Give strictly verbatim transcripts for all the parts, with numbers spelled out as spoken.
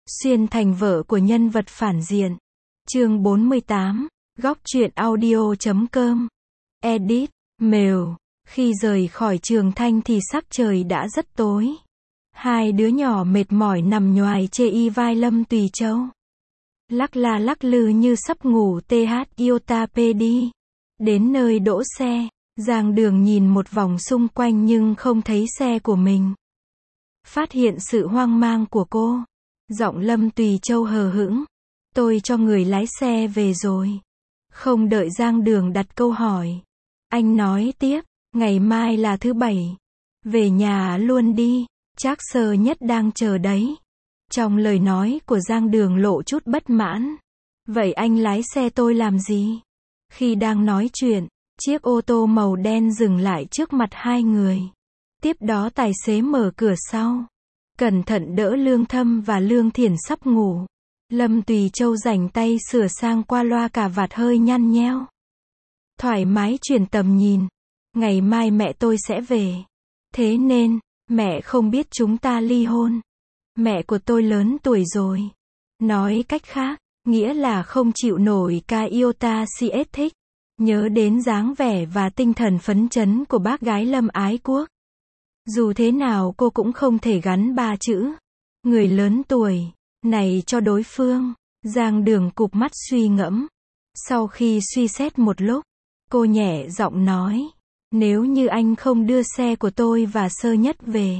Xuyên thành vợ của nhân vật phản diện. Chương bốn mươi tám, góc truyện audio chấm com. Edit, mail. Khi rời khỏi Trường Thanh thì sắc trời đã rất tối. Hai đứa nhỏ mệt mỏi nằm nhoài chê y vai Lâm Tùy Châu. Lắc la lắc lư như sắp ngủ th iota p đi. Đến nơi đỗ xe, Giang Đường nhìn một vòng xung quanh nhưng không thấy xe của mình. Phát hiện sự hoang mang của cô, giọng Lâm Tùy Châu hờ hững. Tôi cho người lái xe về rồi. Không đợi Giang Đường đặt câu hỏi, anh nói tiếp, ngày mai là thứ bảy. Về nhà luôn đi, Trác Sơ Nhất đang chờ đấy. Trong lời nói của Giang Đường lộ chút bất mãn. Vậy anh lái xe tôi làm gì? Khi đang nói chuyện, chiếc ô tô màu đen dừng lại trước mặt hai người. Tiếp đó tài xế mở cửa sau. Cẩn thận đỡ Lương Thâm và Lương Thiển sắp ngủ. Lâm Tùy Châu rảnh tay sửa sang qua loa cà vạt hơi nhăn nheo. Thoải mái chuyển tầm nhìn. Ngày mai mẹ tôi sẽ về. Thế nên, mẹ không biết chúng ta ly hôn. Mẹ của tôi lớn tuổi rồi. Nói cách khác, nghĩa là không chịu nổi ca iota cs thích. Nhớ đến dáng vẻ và tinh thần phấn chấn của bác gái Lâm Ái Quốc. Dù thế nào cô cũng không thể gắn ba chữ người lớn tuổi này cho đối phương. Giang Đường cụp mắt suy ngẫm. Sau khi suy xét một lúc, cô nhẹ giọng nói, nếu như anh không đưa xe của tôi và Sơ Nhất về,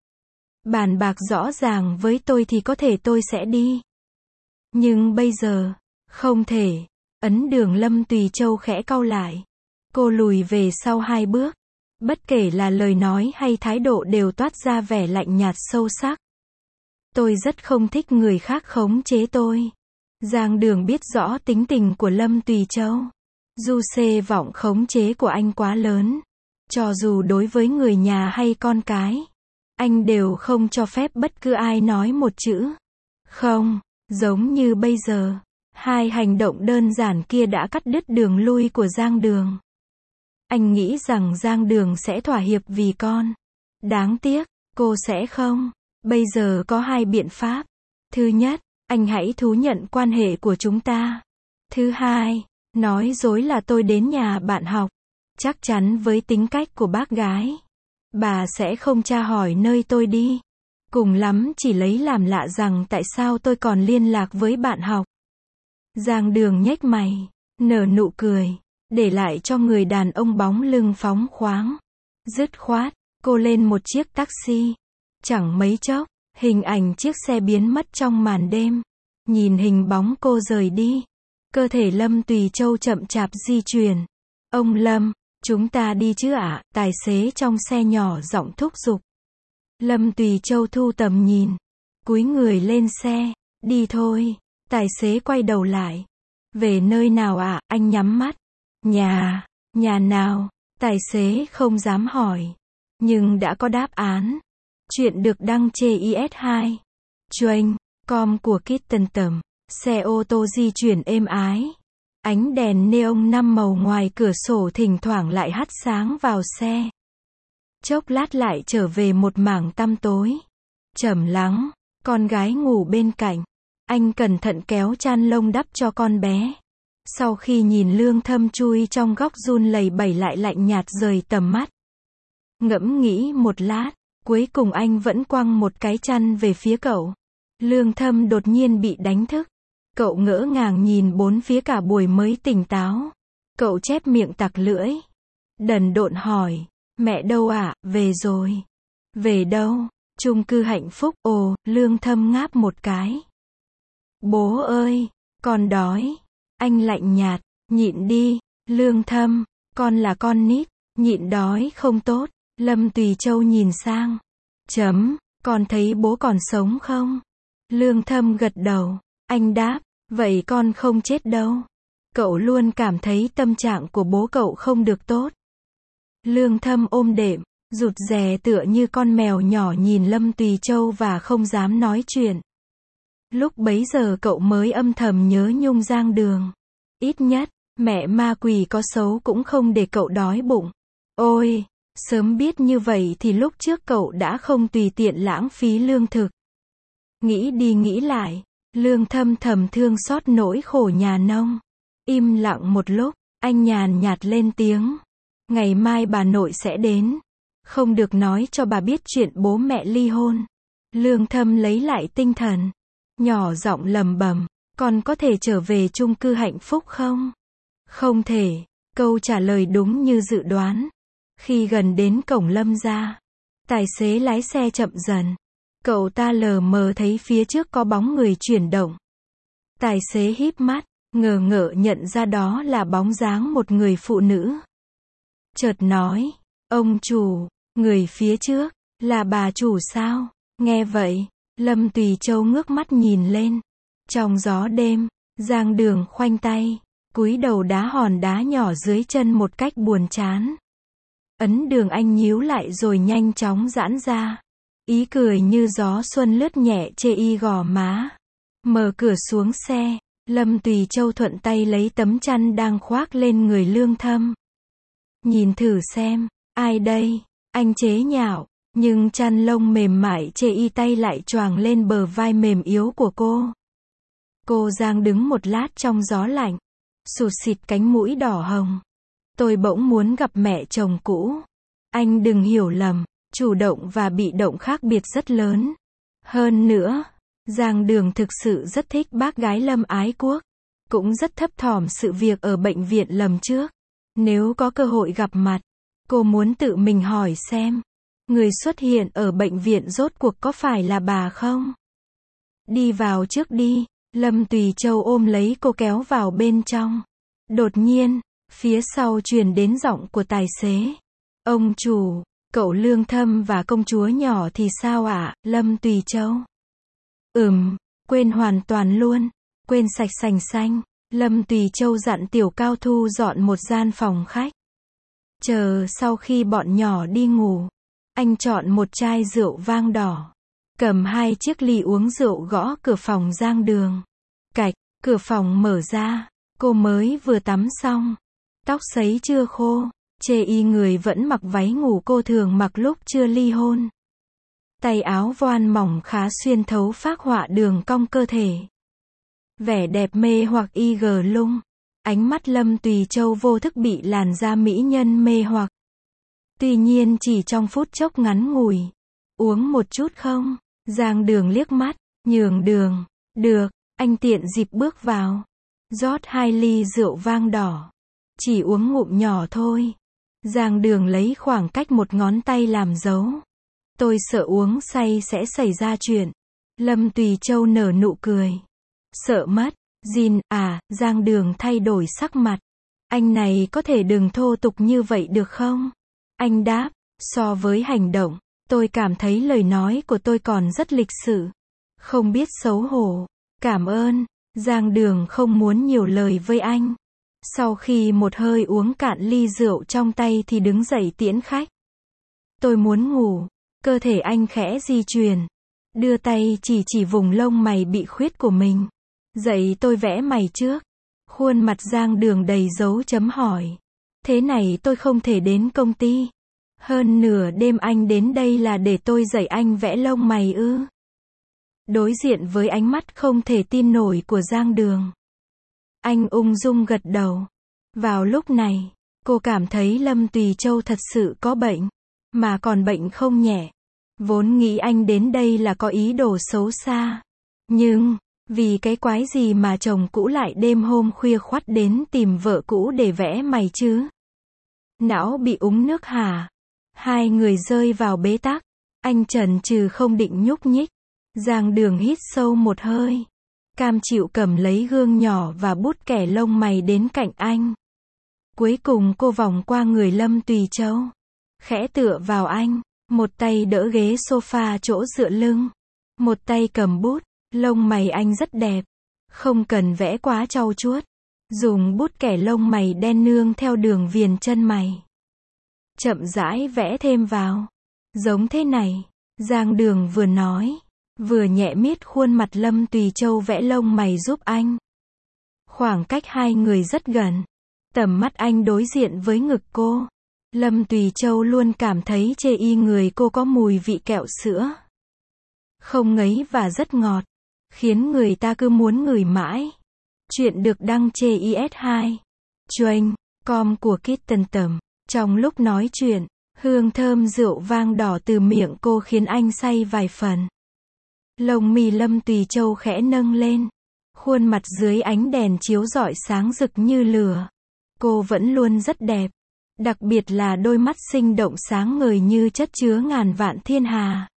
bàn bạc rõ ràng với tôi thì có thể tôi sẽ đi. Nhưng bây giờ, không thể. Ấn Đường Lâm Tùy Châu khẽ cau lại. Cô lùi về sau hai bước. Bất kể là lời nói hay thái độ đều toát ra vẻ lạnh nhạt sâu sắc. Tôi rất không thích người khác khống chế tôi. Giang Đường biết rõ tính tình của Lâm Tùy Châu. Du xê vọng khống chế của anh quá lớn. Cho dù đối với người nhà hay con cái, anh đều không cho phép bất cứ ai nói một chữ không. Giống như bây giờ, hai hành động đơn giản kia đã cắt đứt đường lui của Giang Đường. Anh nghĩ rằng Giang Đường sẽ thỏa hiệp vì con. Đáng tiếc, cô sẽ không. Bây giờ có hai biện pháp. Thứ nhất, anh hãy thú nhận quan hệ của chúng ta. Thứ hai, nói dối là tôi đến nhà bạn học. Chắc chắn với tính cách của bác gái, bà sẽ không tra hỏi nơi tôi đi. Cùng lắm chỉ lấy làm lạ rằng tại sao tôi còn liên lạc với bạn học. Giang Đường nhếch mày, nở nụ cười, để lại cho người đàn ông bóng lưng phóng khoáng. Dứt khoát, cô lên một chiếc taxi. Chẳng mấy chốc, hình ảnh chiếc xe biến mất trong màn đêm. Nhìn hình bóng cô rời đi, cơ thể Lâm Tùy Châu chậm chạp di chuyển. Ông Lâm, chúng ta đi chứ ạ? Tài xế trong xe nhỏ giọng thúc giục. Lâm Tùy Châu thu tầm nhìn, cúi người lên xe. Đi thôi. Tài xế quay đầu lại. Về nơi nào ạ? Anh nhắm mắt. Nhà. Nhà nào? Tài xế không dám hỏi. Nhưng đã có đáp án. Chuyện được đăng trên i ét hai. Train com của Kitten Tầm. Xe ô tô di chuyển êm ái. Ánh đèn neon năm màu ngoài cửa sổ thỉnh thoảng lại hắt sáng vào xe. Chốc lát lại trở về một mảng tăm tối. Trầm lắng. Con gái ngủ bên cạnh. Anh cẩn thận kéo chăn lông đắp cho con bé. Sau khi nhìn Lương Thâm chui trong góc run lẩy bẩy lại lạnh nhạt rời tầm mắt. Ngẫm nghĩ một lát, cuối cùng anh vẫn quăng một cái chăn về phía cậu. Lương Thâm đột nhiên bị đánh thức. Cậu ngỡ ngàng nhìn bốn phía cả buổi mới tỉnh táo. Cậu chép miệng tặc lưỡi. Đần độn hỏi, mẹ đâu ạ? À? Về rồi. Về đâu? Chung cư Hạnh Phúc. Ồ, Lương Thâm ngáp một cái. Bố ơi, con đói. Anh lạnh nhạt, nhịn đi. Lương Thâm, con là con nít, nhịn đói không tốt. Lâm Tùy Châu nhìn sang. Chấm, con thấy bố còn sống không? Lương Thâm gật đầu. Anh đáp, vậy con không chết đâu. Cậu luôn cảm thấy tâm trạng của bố cậu không được tốt. Lương Thâm ôm đệm, rụt rè tựa như con mèo nhỏ nhìn Lâm Tùy Châu và không dám nói chuyện. Lúc bấy giờ cậu mới âm thầm nhớ nhung Giang Đường. Ít nhất, mẹ ma quỷ có xấu cũng không để cậu đói bụng. Ôi, sớm biết như vậy thì lúc trước cậu đã không tùy tiện lãng phí lương thực. Nghĩ đi nghĩ lại, Lương Thâm thầm thương xót nỗi khổ nhà nông. Im lặng một lúc, anh nhàn nhạt lên tiếng. Ngày mai bà nội sẽ đến. Không được nói cho bà biết chuyện bố mẹ ly hôn. Lương Thâm lấy lại tinh thần. Nhỏ giọng lầm bầm. Con có thể trở về chung cư hạnh phúc không? Không thể. Câu trả lời đúng như dự đoán. Khi gần đến cổng Lâm gia, tài xế lái xe chậm dần. Cậu ta lờ mờ thấy phía trước có bóng người chuyển động. Tài xế híp mắt, ngờ ngợ nhận ra đó là bóng dáng một người phụ nữ. Chợt nói, ông chủ, người phía trước, là bà chủ sao? Nghe vậy, Lâm Tùy Châu ngước mắt nhìn lên. Trong gió đêm, Giang Đường khoanh tay, cúi đầu đá hòn đá nhỏ dưới chân một cách buồn chán. Ấn Đường Anh nhíu lại rồi nhanh chóng giãn ra. Ý cười như gió xuân lướt nhẹ chê y gò má. Mở cửa xuống xe, Lâm Tùy Châu thuận tay lấy tấm chăn đang khoác lên người Lương Thâm. Nhìn thử xem, ai đây? Anh chế nhạo, nhưng chăn lông mềm mại chê y tay lại choàng lên bờ vai mềm yếu của cô. Cô Giang đứng một lát trong gió lạnh, sụt sịt cánh mũi đỏ hồng. Tôi bỗng muốn gặp mẹ chồng cũ. Anh đừng hiểu lầm, chủ động và bị động khác biệt rất lớn. Hơn nữa, Giang Đường thực sự rất thích bác gái Lâm Ái Quốc. Cũng rất thấp thỏm sự việc ở bệnh viện lần trước. Nếu có cơ hội gặp mặt, cô muốn tự mình hỏi xem, người xuất hiện ở bệnh viện rốt cuộc có phải là bà không? Đi vào trước đi, Lâm Tùy Châu ôm lấy cô kéo vào bên trong. Đột nhiên, phía sau truyền đến giọng của tài xế. Ông chủ, cậu Lương Thâm và công chúa nhỏ thì sao ạ, à? Lâm Tùy Châu. Ừm, quên hoàn toàn luôn, quên sạch sành xanh. Lâm Tùy Châu dặn Tiểu Cao thu dọn một gian phòng khách. Chờ sau khi bọn nhỏ đi ngủ, anh chọn một chai rượu vang đỏ, cầm hai chiếc ly uống rượu gõ cửa phòng Giang Đường. Cạch, cửa phòng mở ra, cô mới vừa tắm xong, tóc sấy chưa khô, chê y người vẫn mặc váy ngủ cô thường mặc lúc chưa ly hôn. Tay áo voan mỏng khá xuyên thấu phác họa đường cong cơ thể. Vẻ đẹp mê hoặc y gờ lung. Ánh mắt Lâm Tùy Châu vô thức bị làn da mỹ nhân mê hoặc. Tuy nhiên chỉ trong phút chốc ngắn ngủi. Uống một chút không? Giang Đường liếc mắt, nhường đường. Được, anh tiện dịp bước vào. Rót hai ly rượu vang đỏ. Chỉ uống ngụm nhỏ thôi. Giang Đường lấy khoảng cách một ngón tay làm dấu. Tôi sợ uống say sẽ xảy ra chuyện. Lâm Tùy Châu nở nụ cười. Sợ mất, Jin, à, Giang Đường thay đổi sắc mặt. Anh này có thể đừng thô tục như vậy được không? Anh đáp, so với hành động, tôi cảm thấy lời nói của tôi còn rất lịch sự. Không biết xấu hổ. Cảm ơn. Giang Đường không muốn nhiều lời với anh. Sau khi một hơi uống cạn ly rượu trong tay thì đứng dậy tiễn khách. Tôi muốn ngủ. Cơ thể anh khẽ di chuyển. Đưa tay chỉ chỉ vùng lông mày bị khuyết của mình. Dậy tôi vẽ mày trước. Khuôn mặt Giang Đường đầy dấu chấm hỏi. Thế này tôi không thể đến công ty. Hơn nửa đêm anh đến đây là để tôi dạy anh vẽ lông mày ư? Đối diện với ánh mắt không thể tin nổi của Giang Đường, anh ung dung gật đầu. Vào lúc này, cô cảm thấy Lâm Tùy Châu thật sự có bệnh, mà còn bệnh không nhẹ. Vốn nghĩ anh đến đây là có ý đồ xấu xa. Nhưng, vì cái quái gì mà chồng cũ lại đêm hôm khuya khoắt đến tìm vợ cũ để vẽ mày chứ? Não bị úng nước hả? Hai người rơi vào bế tắc. Anh chần chừ không định nhúc nhích. Giang Đường hít sâu một hơi. Cam chịu cầm lấy gương nhỏ và bút kẻ lông mày đến cạnh anh. Cuối cùng cô vòng qua người Lâm Tùy Châu. Khẽ tựa vào anh. Một tay đỡ ghế sofa chỗ dựa lưng. Một tay cầm bút. Lông mày anh rất đẹp. Không cần vẽ quá trau chuốt. Dùng bút kẻ lông mày đen nương theo đường viền chân mày. Chậm rãi vẽ thêm vào. Giống thế này. Giang Đường vừa nói, vừa nhẹ miết khuôn mặt Lâm Tùy Châu vẽ lông mày giúp anh. Khoảng cách hai người rất gần. Tầm mắt anh đối diện với ngực cô. Lâm Tùy Châu luôn cảm thấy chê y người cô có mùi vị kẹo sữa. không ngấy và rất ngọt, khiến người ta cứ muốn ngửi mãi. Chuyện được đăng trên i ét hai Train com của Kitten Tầm. Trong lúc nói chuyện, hương thơm rượu vang đỏ từ miệng cô khiến anh say vài phần. Lông mi Lâm Tùy Châu khẽ nâng lên, khuôn mặt dưới ánh đèn chiếu rọi sáng rực như lửa. Cô vẫn luôn rất đẹp, đặc biệt là đôi mắt sinh động sáng ngời như chất chứa ngàn vạn thiên hà.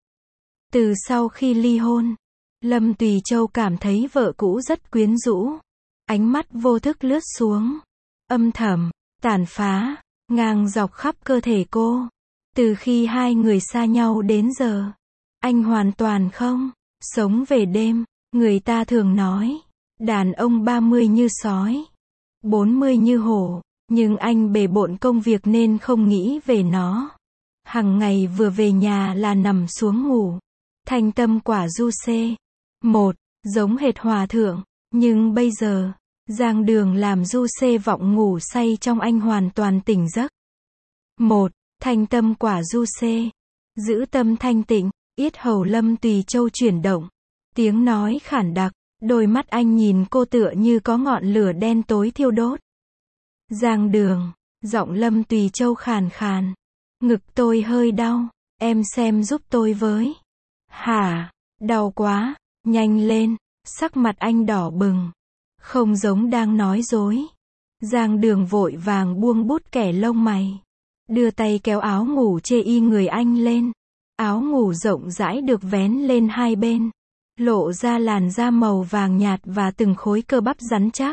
Từ sau khi ly hôn, Lâm Tùy Châu cảm thấy vợ cũ rất quyến rũ. Ánh mắt vô thức lướt xuống, âm thầm, tàn phá, ngang dọc khắp cơ thể cô. Từ khi hai người xa nhau đến giờ, anh hoàn toàn không sống về đêm. Người ta thường nói, đàn ông ba mươi như sói, bốn mươi như hổ, nhưng anh bề bộn công việc nên không nghĩ về nó. Hằng ngày vừa về nhà là nằm xuống ngủ. Thanh tâm quả du xê. Một, giống hệt hòa thượng, nhưng bây giờ, Giang Đường làm du xê vọng ngủ say trong anh hoàn toàn tỉnh giấc. Một, thanh tâm quả du xê. Giữ tâm thanh tịnh, yết hầu Lâm Tùy Châu chuyển động. Tiếng nói khản đặc, đôi mắt anh nhìn cô tựa như có ngọn lửa đen tối thiêu đốt. Giang Đường, giọng Lâm Tùy Châu khàn khàn. Ngực tôi hơi đau, em xem giúp tôi với. Hả, đau quá, nhanh lên, sắc mặt anh đỏ bừng. Không giống đang nói dối. Giang Đường vội vàng buông bút kẻ lông mày. Đưa tay kéo áo ngủ chê y người anh lên. Áo ngủ rộng rãi được vén lên hai bên, lộ ra làn da màu vàng nhạt và từng khối cơ bắp rắn chắc.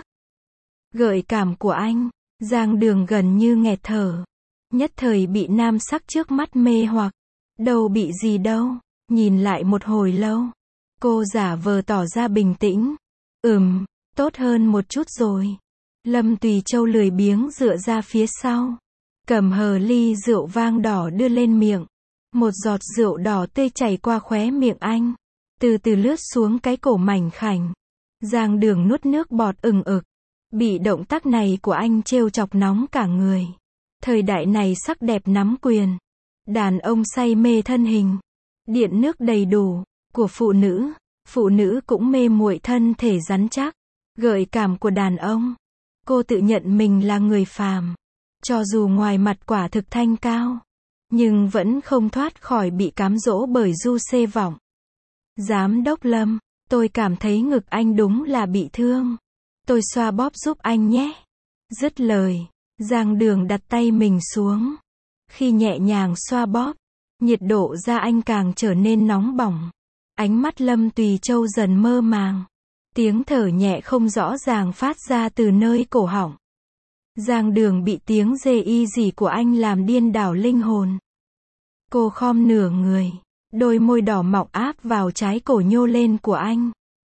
Gợi cảm của anh, Giang Đường gần như nghẹt thở. Nhất thời bị nam sắc trước mắt mê hoặc. Đâu bị gì đâu. Nhìn lại một hồi lâu, cô giả vờ tỏ ra bình tĩnh. Ừm, tốt hơn một chút rồi. Lâm Tùy Châu lười biếng dựa ra phía sau, cầm hờ ly rượu vang đỏ đưa lên miệng. Một giọt rượu đỏ tươi chảy qua khóe miệng anh, từ từ lướt xuống cái cổ mảnh khảnh. Giang Đường nuốt nước bọt ừng ực. Bị động tác này của anh trêu chọc nóng cả người. Thời đại này sắc đẹp nắm quyền. Đàn ông say mê thân hình, điện nước đầy đủ của phụ nữ, phụ nữ cũng mê muội thân thể rắn chắc, gợi cảm của đàn ông. Cô tự nhận mình là người phàm, cho dù ngoài mặt quả thực thanh cao, nhưng vẫn không thoát khỏi bị cám dỗ bởi du xê vọng. Giám đốc Lâm, tôi cảm thấy ngực anh đúng là bị thương. Tôi xoa bóp giúp anh nhé. Dứt lời, Giang Đường đặt tay mình xuống. Khi nhẹ nhàng xoa bóp, nhiệt độ da anh càng trở nên nóng bỏng. Ánh mắt Lâm Tùy Châu dần mơ màng. Tiếng thở nhẹ không rõ ràng phát ra từ nơi cổ họng. Giang Đường bị tiếng dê y gì của anh làm điên đảo linh hồn. Cô khom nửa người, đôi môi đỏ mọng áp vào trái cổ nhô lên của anh.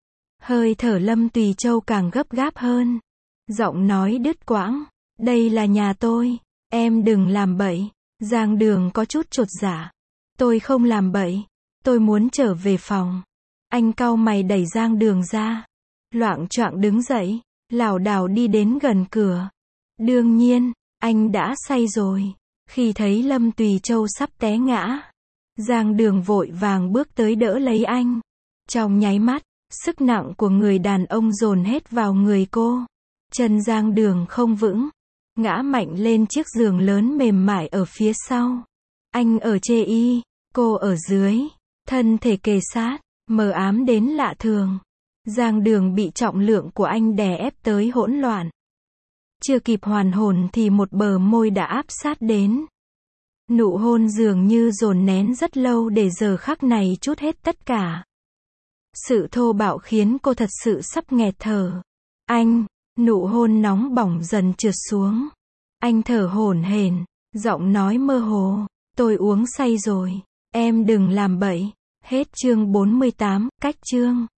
Hơi thở Lâm Tùy Châu càng gấp gáp hơn. Giọng nói đứt quãng. Đây là nhà tôi, em đừng làm bậy. Giang Đường có chút chột dạ. Tôi không làm bậy, tôi muốn trở về phòng. Anh cau mày đẩy Giang Đường ra. Loạng choạng đứng dậy, lảo đảo đi đến gần cửa. Đương nhiên, anh đã say rồi. Khi thấy Lâm Tùy Châu sắp té ngã, Giang Đường vội vàng bước tới đỡ lấy anh. Trong nháy mắt, sức nặng của người đàn ông dồn hết vào người cô. Chân Giang Đường không vững, ngã mạnh lên chiếc giường lớn mềm mại ở phía sau. Anh ở chê y, cô ở dưới, thân thể kề sát, mờ ám đến lạ thường. Giang Đường bị trọng lượng của anh đè ép tới hỗn loạn. Chưa kịp hoàn hồn thì một bờ môi đã áp sát đến. Nụ hôn dường như dồn nén rất lâu để giờ khắc này trút hết tất cả. Sự thô bạo khiến cô thật sự sắp nghẹt thở. Anh, nụ hôn nóng bỏng dần trượt xuống. Anh thở hổn hển, giọng nói mơ hồ. Tôi uống say rồi, em đừng làm bậy. Hết chương bốn mươi tám, cách chương.